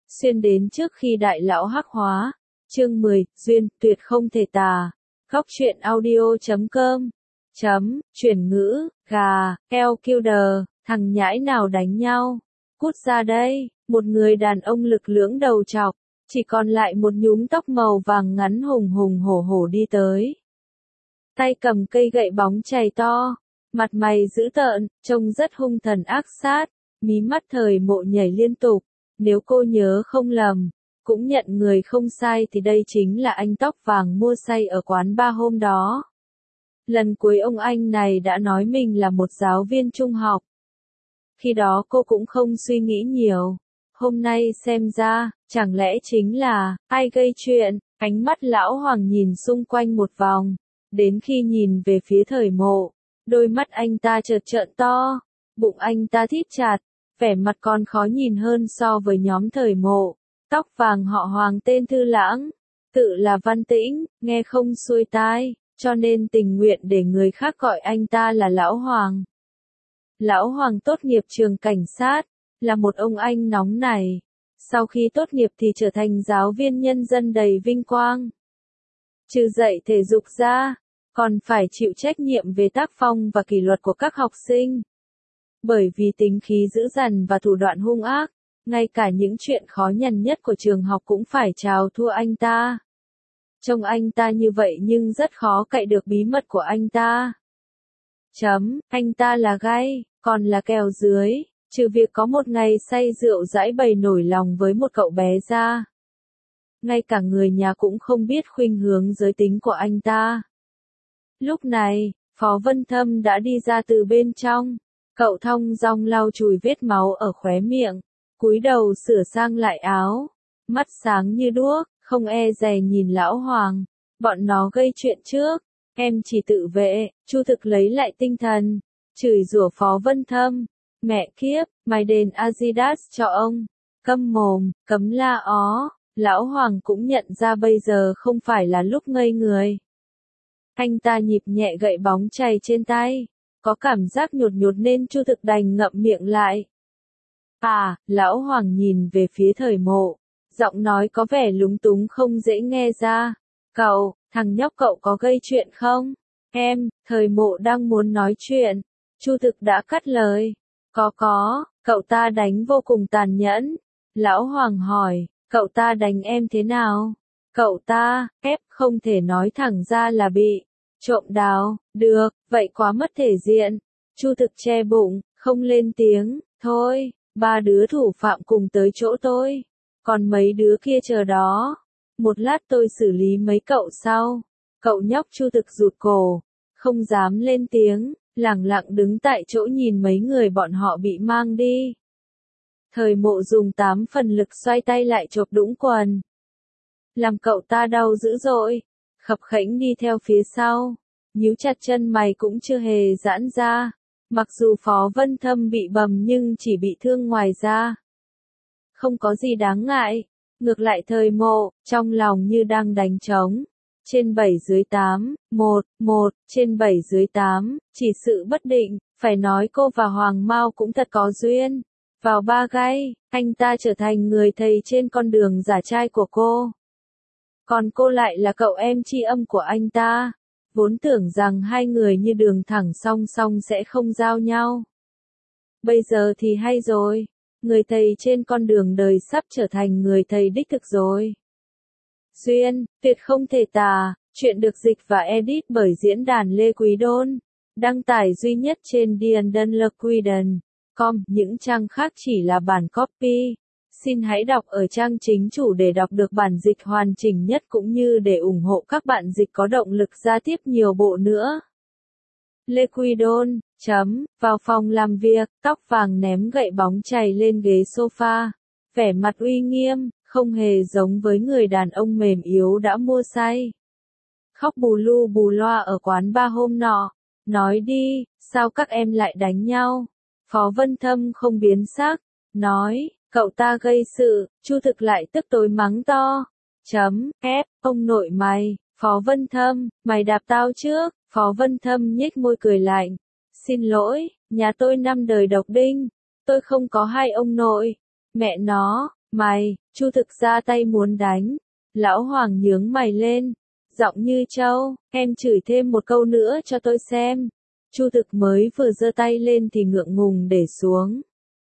xuyên đến trước khi đại lão hắc hóa. Chương 10, duyên, tuyệt không thể tà. Góc truyện audio.com. Chuyển ngữ, gà, eo kêu đờ, thằng nhãi nào đánh nhau. Cút ra đây, một người đàn ông lực lưỡng đầu trọc, chỉ còn lại một nhúm tóc màu vàng ngắn hùng hùng hổ hổ đi tới. Tay cầm cây gậy bóng chày to, mặt mày dữ tợn, trông rất hung thần ác sát, mí mắt Thời Mộ nhảy liên tục. Nếu cô nhớ không lầm, cũng nhận người không sai thì đây chính là anh tóc vàng mua say ở quán bar hôm đó. Lần cuối ông anh này đã nói mình là một giáo viên trung học. Khi đó cô cũng không suy nghĩ nhiều. Hôm nay xem ra, chẳng lẽ chính là, ai gây chuyện, ánh mắt lão Hoàng nhìn xung quanh một vòng. Đến khi nhìn về phía Thời Mộ, đôi mắt anh ta chợt trợn to, bụng anh ta thít chặt, vẻ mặt còn khó nhìn hơn so với nhóm Thời Mộ. Tóc vàng họ Hoàng tên Thư Lãng, tự là Văn Tĩnh, nghe không xuôi tai, cho nên tình nguyện để người khác gọi anh ta là Lão Hoàng. Lão Hoàng tốt nghiệp trường cảnh sát, là một ông anh nóng nảy. Sau khi tốt nghiệp thì trở thành giáo viên nhân dân đầy vinh quang. Trừ dạy thể dục ra, còn phải chịu trách nhiệm về tác phong và kỷ luật của các học sinh. Bởi vì tính khí dữ dằn và thủ đoạn hung ác, ngay cả những chuyện khó nhằn nhất của trường học cũng phải chào thua anh ta. Trông anh ta như vậy nhưng rất khó cậy được bí mật của anh ta. Anh ta là gai, còn là kèo dưới, trừ việc có một ngày say rượu giãi bày nổi lòng với một cậu bé ra. Ngay cả người nhà cũng không biết khuynh hướng giới tính của anh ta. Lúc này, Phó Vân Thâm đã đi ra từ bên trong. Cậu thong dong lau chùi vết máu ở khóe miệng, cúi đầu sửa sang lại áo, mắt sáng như đuốc, không e dè nhìn Lão Hoàng. Bọn nó gây chuyện trước, em chỉ tự vệ. Chu Thực lấy lại tinh thần, chửi rủa Phó Vân Thâm. Mẹ kiếp, mày đền Adidas cho ông. Câm mồm, cấm la ó. Lão Hoàng cũng nhận ra bây giờ không phải là lúc ngây người. Anh ta nhịp nhẹ gậy bóng chày trên tay. Có cảm giác nhột nhột nên Chu Thực đành ngậm miệng lại. Lão Hoàng nhìn về phía Thời Mộ. Giọng nói có vẻ lúng túng không dễ nghe ra. Cậu, thằng nhóc cậu có gây chuyện không? Em, Thời Mộ đang muốn nói chuyện. Chu Thực đã cắt lời. Có, cậu ta đánh vô cùng tàn nhẫn. Lão Hoàng hỏi, cậu ta đánh em thế nào? Cậu ta, không thể nói thẳng ra là bị trộm đào, được, vậy quá mất thể diện. Chu Thực che bụng, không lên tiếng, thôi, 3 đứa thủ phạm cùng tới chỗ tôi. Còn mấy đứa kia chờ đó. Một lát tôi xử lý mấy cậu sau. Cậu nhóc Chu Thực rụt cổ, không dám lên tiếng, lẳng lặng đứng tại chỗ nhìn mấy người bọn họ bị mang đi. Thời Mộ dùng 8 phần lực xoay tay lại chộp đũng quần. Làm cậu ta đau dữ dội. Khập khẽnh đi theo phía sau, nhíu chặt chân mày cũng chưa hề giãn ra. Mặc dù Phó Vân Thâm bị bầm nhưng chỉ bị thương ngoài da. Không có gì đáng ngại. Ngược lại Thời Mộ, trong lòng như đang đánh trống. Trên 7 dưới 8, 1, trên 7 dưới 8, chỉ sự bất định, phải nói cô và Hoàng Mao cũng thật có duyên. Vào 3 gai, anh ta trở thành người thầy trên con đường giả trai của cô. Còn cô lại là cậu em tri âm của anh ta. Vốn tưởng rằng hai người như đường thẳng song song sẽ không giao nhau. Bây giờ thì hay rồi. Người thầy trên con đường đời sắp trở thành người thầy đích thực rồi. Duyên, tuyệt không thể tà. Chuyện được dịch và edit bởi diễn đàn Lê Quý Đôn. Đăng tải duy nhất trên DianDunLaQuiden.com. Những trang khác chỉ là bản copy. Xin hãy đọc ở trang chính chủ để đọc được bản dịch hoàn chỉnh nhất cũng như để ủng hộ các bạn dịch có động lực ra tiếp nhiều bộ nữa. Lê Quý Đôn, vào phòng làm việc, tóc vàng ném gậy bóng chày lên ghế sofa. Vẻ mặt uy nghiêm, không hề giống với người đàn ông mềm yếu đã mua say. Khóc bù lu bù loa ở quán bar hôm nọ. Nói đi, sao các em lại đánh nhau? Phó Vân Thâm không biến sắc, nói. Cậu ta gây sự. Chu Thực lại tức tối mắng to. Ông nội mày, Phó Vân Thâm, mày đạp tao trước. Phó Vân Thâm nhếch môi cười lạnh. Xin lỗi, nhà tôi 5 đời độc đinh. Tôi không có 2 ông nội. Mẹ nó, Mày, Chu Thực ra tay muốn đánh. Lão Hoàng nhướng mày lên, giọng như trâu, em chửi thêm một câu nữa cho tôi xem. Chu Thực mới vừa giơ tay lên thì ngượng ngùng để xuống.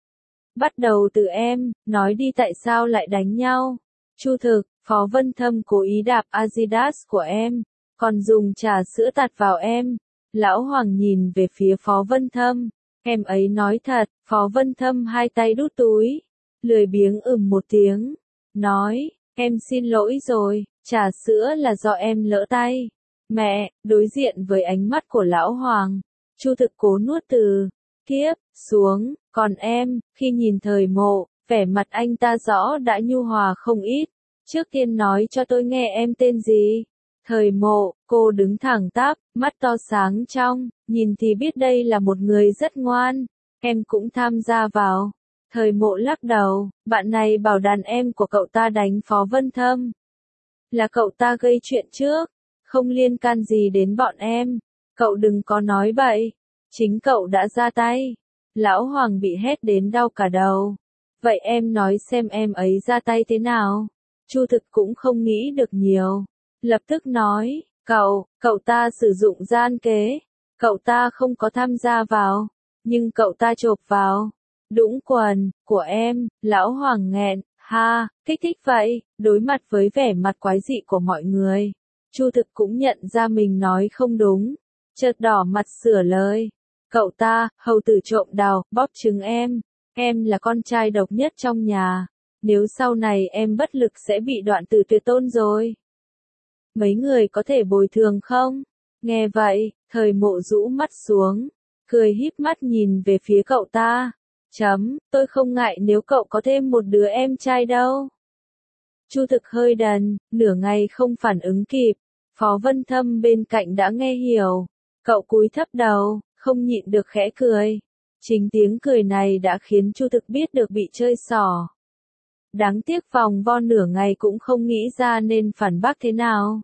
Bắt đầu từ em, nói đi tại sao lại đánh nhau. Chu Thực, Phó Vân Thâm cố ý đạp Adidas của em, còn dùng trà sữa tạt vào em. Lão Hoàng nhìn về phía Phó Vân Thâm, em ấy nói thật. Phó Vân Thâm hai tay đút túi, lười biếng một tiếng, nói, em xin lỗi rồi, trà sữa là do em lỡ tay. Mẹ, đối diện với ánh mắt của Lão Hoàng, Chu Thực cố nuốt từ kiếp xuống, còn em, khi nhìn Thời Mộ, vẻ mặt anh ta rõ đã nhu hòa không ít. Trước tiên nói cho tôi nghe em tên gì. Thời Mộ, cô đứng thẳng tắp, mắt to sáng trong, nhìn thì biết đây là một người rất ngoan. Em cũng tham gia vào. Thời Mộ lắc đầu, bạn này bảo đàn em của cậu ta đánh Phó Vân Thâm. Là cậu ta gây chuyện trước, không liên can gì đến bọn em. Cậu đừng có nói bậy, chính cậu đã ra tay. Lão Hoàng bị hét đến đau cả đầu. Vậy em nói xem em ấy ra tay thế nào? Chu Thực cũng không nghĩ được nhiều. Lập tức nói, cậu ta sử dụng gian kế. Cậu ta không có tham gia vào, nhưng cậu ta chộp vào đũng quần của em. Lão Hoàng nghẹn, ha, kích thích vậy. Đối mặt với vẻ mặt quái dị của mọi người, Chu Thực cũng nhận ra mình nói không đúng, chợt đỏ mặt sửa lời. Cậu ta, hầu tử trộm đào, bóp trứng em là con trai độc nhất trong nhà. Nếu sau này em bất lực sẽ bị đoạn tử tuyệt tôn rồi. Mấy người có thể bồi thường không? Nghe vậy, Thời Mộ rũ mắt xuống, cười híp mắt nhìn về phía cậu ta. Tôi không ngại nếu cậu có thêm một đứa em trai đâu. Chu Thực hơi đần, nửa ngày không phản ứng kịp. Phó Vân Thâm bên cạnh đã nghe hiểu. Cậu cúi thấp đầu, không nhịn được khẽ cười. Chính tiếng cười này đã khiến Chu Thực biết được bị chơi xỏ. Đáng tiếc vòng vo nửa ngày cũng không nghĩ ra nên phản bác thế nào.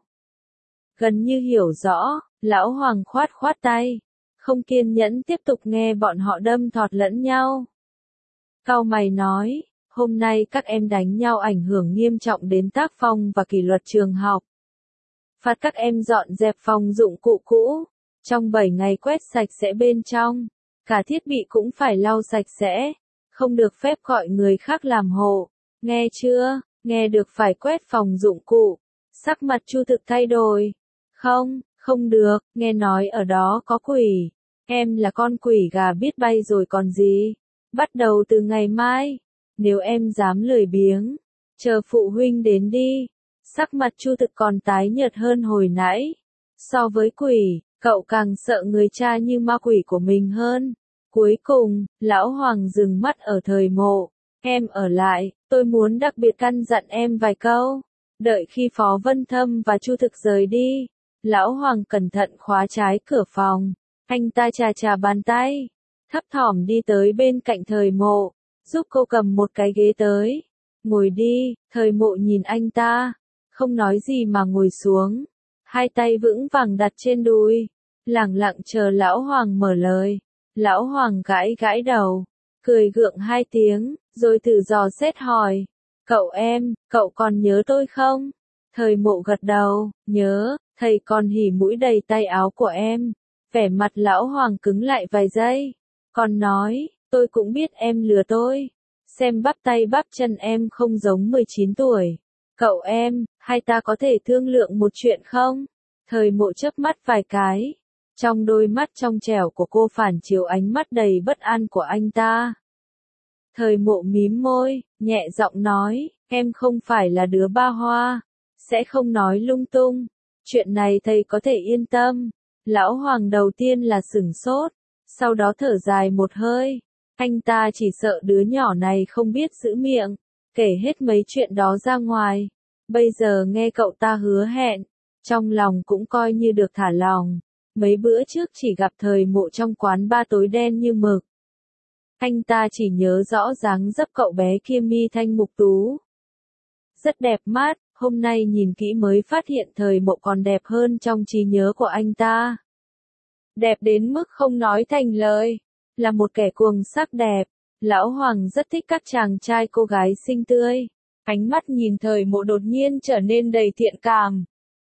Gần như hiểu rõ, Lão Hoàng khoát khoát tay, không kiên nhẫn tiếp tục nghe bọn họ đâm thọt lẫn nhau. Cau mày nói, hôm nay các em đánh nhau ảnh hưởng nghiêm trọng đến tác phong và kỷ luật trường học. Phạt các em dọn dẹp phòng dụng cụ cũ, trong 7 ngày quét sạch sẽ bên trong, cả thiết bị cũng phải lau sạch sẽ, không được phép gọi người khác làm hộ. Nghe chưa? Nghe được phải quét phòng dụng cụ. Sắc mặt Chu Thực thay đổi. Không được, nghe nói ở đó có quỷ. Em là con quỷ gà biết bay rồi còn gì. Bắt đầu từ ngày mai, nếu em dám lười biếng, chờ phụ huynh đến đi. Sắc mặt Chu Thực còn tái nhợt hơn hồi nãy. So với quỷ, cậu càng sợ người cha như ma quỷ của mình hơn. Cuối cùng, Lão Hoàng dừng mắt ở Thời Mộ. Em ở lại, tôi muốn đặc biệt căn dặn em vài câu. Đợi khi Phó Vân Thâm và Chu Thực rời đi, Lão Hoàng cẩn thận khóa trái cửa phòng. Anh ta chà chà bàn tay, thấp thỏm đi tới bên cạnh Thời Mộ, giúp cô cầm một cái ghế tới. Ngồi đi. Thời Mộ nhìn anh ta, không nói gì mà ngồi xuống, hai tay vững vàng đặt trên đùi, lẳng lặng chờ Lão Hoàng mở lời. Lão Hoàng gãi gãi đầu, cười gượng hai tiếng, rồi thử dò xét hỏi, cậu còn nhớ tôi không? Thời Mộ gật đầu, nhớ. Thầy còn hỉ mũi đầy tay áo của em. Vẻ mặt Lão Hoàng cứng lại vài giây, còn nói, tôi cũng biết em lừa tôi. Xem bắp tay bắp chân em không giống 19 tuổi. Cậu hai ta có thể thương lượng một chuyện không? Thời Mộ chớp mắt vài cái. Trong đôi mắt trong trẻo của cô phản chiếu ánh mắt đầy bất an của anh ta. Thời Mộ mím môi, nhẹ giọng nói, em không phải là đứa ba hoa, sẽ không nói lung tung. Chuyện này thầy có thể yên tâm. Lão Hoàng đầu tiên là sửng sốt, sau đó thở dài một hơi. Anh ta chỉ sợ đứa nhỏ này không biết giữ miệng, kể hết mấy chuyện đó ra ngoài. Bây giờ nghe cậu ta hứa hẹn, trong lòng cũng coi như được thả lòng. Mấy bữa trước chỉ gặp Thời Mộ trong quán ba tối đen như mực. Anh ta chỉ nhớ rõ dáng dấp cậu bé kia mi thanh mục tú, rất đẹp mắt. Hôm nay nhìn kỹ mới phát hiện Thời Mộ còn đẹp hơn trong trí nhớ của anh ta. Đẹp đến mức không nói thành lời, là một kẻ cuồng sắc đẹp. Lão Hoàng rất thích các chàng trai cô gái xinh tươi. Ánh mắt nhìn thời mộ đột nhiên trở nên đầy thiện cảm.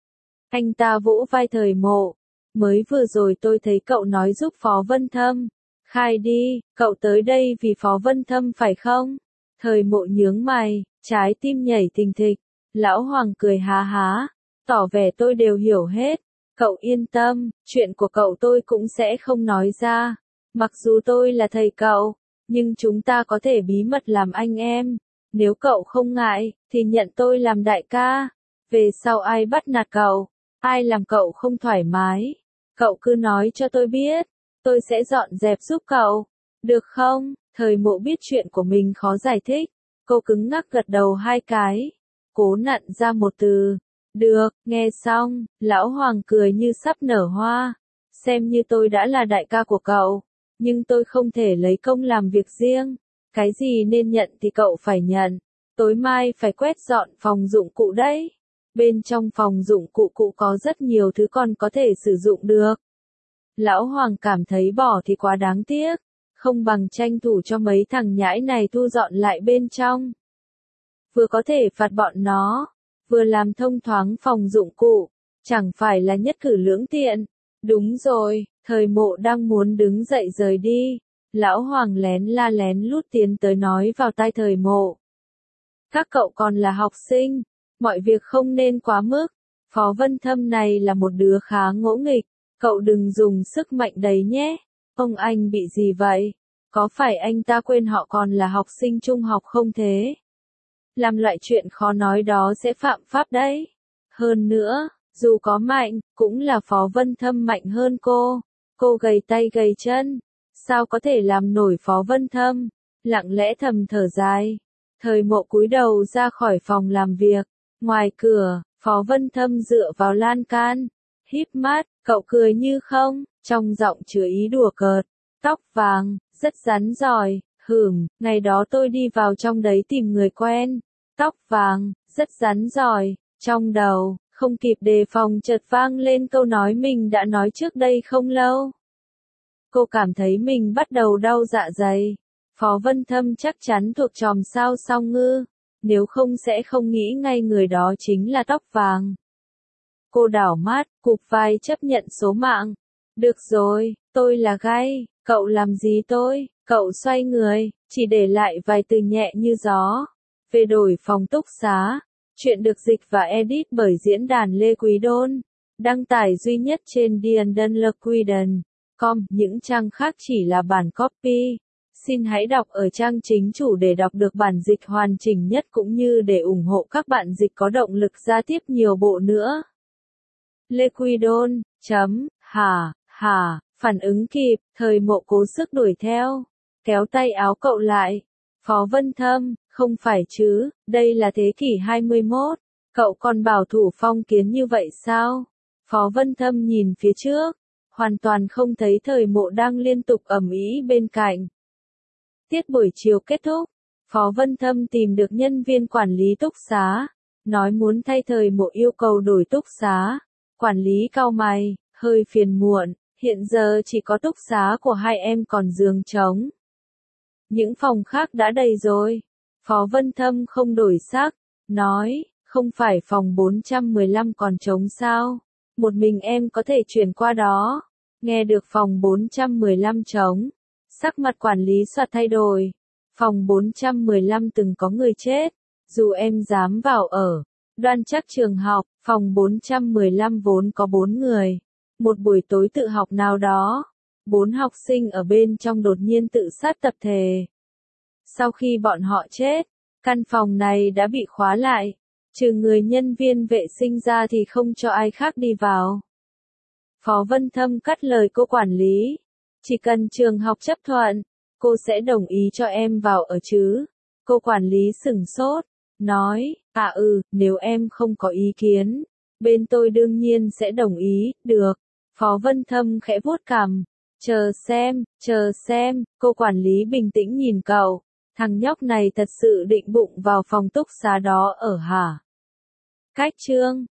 Anh ta vỗ vai thời mộ. Mới vừa rồi tôi thấy cậu nói giúp Phó Vân Thâm. Khai đi, cậu tới đây vì Phó Vân Thâm phải không? Thời mộ nhướng mày, trái tim nhảy thình thịch. Lão Hoàng cười há há, tỏ vẻ tôi đều hiểu hết. Cậu yên tâm, chuyện của cậu tôi cũng sẽ không nói ra. Mặc dù tôi là thầy cậu, nhưng chúng ta có thể bí mật làm anh em. Nếu cậu không ngại, thì nhận tôi làm đại ca. Về sau ai bắt nạt cậu, ai làm cậu không thoải mái, cậu cứ nói cho tôi biết, tôi sẽ dọn dẹp giúp cậu. Được không? Thời mộ biết chuyện của mình khó giải thích. Cô cứng ngắc gật đầu 2 cái. Cố nặn ra một từ. Được, nghe xong, lão Hoàng cười như sắp nở hoa. Xem như tôi đã là đại ca của cậu. Nhưng tôi không thể lấy công làm việc riêng. Cái gì nên nhận thì cậu phải nhận. Tối mai phải quét dọn phòng dụng cụ đấy. Bên trong phòng dụng cụ có rất nhiều thứ còn có thể sử dụng được. Lão Hoàng cảm thấy bỏ thì quá đáng tiếc. Không bằng tranh thủ cho mấy thằng nhãi này thu dọn lại bên trong. Vừa có thể phạt bọn nó, vừa làm thông thoáng phòng dụng cụ. Chẳng phải là nhất cử lưỡng tiện. Đúng rồi, thời mộ đang muốn đứng dậy rời đi. Lão Hoàng lén lút tiến tới nói vào tai thời mộ. Các cậu còn là học sinh, mọi việc không nên quá mức. Phó Vân Thâm này là một đứa khá ngỗ nghịch, cậu đừng dùng sức mạnh đấy nhé. Ông anh bị gì vậy? Có phải anh ta quên họ còn là học sinh trung học không thế? Làm loại chuyện khó nói đó sẽ phạm pháp đấy. Hơn nữa, dù có mạnh, cũng là Phó Vân Thâm mạnh hơn cô. Cô gầy tay gầy chân, sao có thể làm nổi Phó Vân Thâm? Lặng lẽ thầm thở dài. Thời mộ cúi đầu ra khỏi phòng làm việc. Ngoài cửa, Phó Vân Thâm dựa vào lan can. Híp mắt, cậu cười như không, trong giọng chứa ý đùa cợt. Tóc vàng, rất rắn giỏi, ngày đó tôi đi vào trong đấy tìm người quen. Tóc vàng, rất rắn giỏi, trong đầu, không kịp đề phòng chợt vang lên câu nói mình đã nói trước đây không lâu. Cô cảm thấy mình bắt đầu đau dạ dày. Phó Vân Thâm chắc chắn thuộc chòm sao Song Ngư, nếu không sẽ không nghĩ ngay người đó chính là tóc vàng. Cô đảo mắt, cụp vai chấp nhận số mạng. Được rồi, tôi là gay, cậu làm gì tôi? Cậu xoay người, chỉ để lại vài từ nhẹ như gió. Về đổi phòng túc xá. Chuyện được dịch và edit bởi diễn đàn Lê Quý Đôn. Đăng tải duy nhất trên DianDunLeQuiden.com, những trang khác chỉ là bản copy. Xin hãy đọc ở trang chính chủ để đọc được bản dịch hoàn chỉnh nhất cũng như để ủng hộ các bạn dịch có động lực ra tiếp nhiều bộ nữa. Lê Quý Đôn, phản ứng kịp, thời mộ cố sức đuổi theo. Kéo tay áo cậu lại. Phó Vân Thâm, không phải chứ, đây là thế kỷ 21. Cậu còn bảo thủ phong kiến như vậy sao? Phó Vân Thâm nhìn phía trước. Hoàn toàn không thấy thời mộ đang liên tục ầm ĩ bên cạnh. Tiết buổi chiều kết thúc, Phó Vân Thâm tìm được nhân viên quản lý túc xá, nói muốn thay thời mộ yêu cầu đổi túc xá. Quản lý cau mày, hơi phiền muộn, hiện giờ chỉ có túc xá của hai em còn giường trống. Những phòng khác đã đầy rồi. Phó Vân Thâm không đổi sắc, nói, không phải phòng 415 còn trống sao? Một mình em có thể chuyển qua đó. Nghe được phòng 415 trống. Sắc mặt quản lý soạt thay đổi. Phòng 415 từng có người chết. Dù em dám vào ở. Đoan chắc trường học, phòng 415 vốn có 4 người. Một buổi tối tự học nào đó. 4 học sinh ở bên trong đột nhiên tự sát tập thể. Sau khi bọn họ chết, căn phòng này đã bị khóa lại. Trừ người nhân viên vệ sinh ra thì không cho ai khác đi vào. Phó Vân Thâm cắt lời cô quản lý. Chỉ cần trường học chấp thuận, cô sẽ đồng ý cho em vào ở chứ. Cô quản lý sửng sốt, nói, nếu em không có ý kiến, bên tôi đương nhiên sẽ đồng ý, được. Phó Vân Thâm khẽ vuốt cằm, chờ xem, cô quản lý bình tĩnh nhìn cậu, thằng nhóc này thật sự định bụng vào phòng túc xá đó ở hả? Cách chương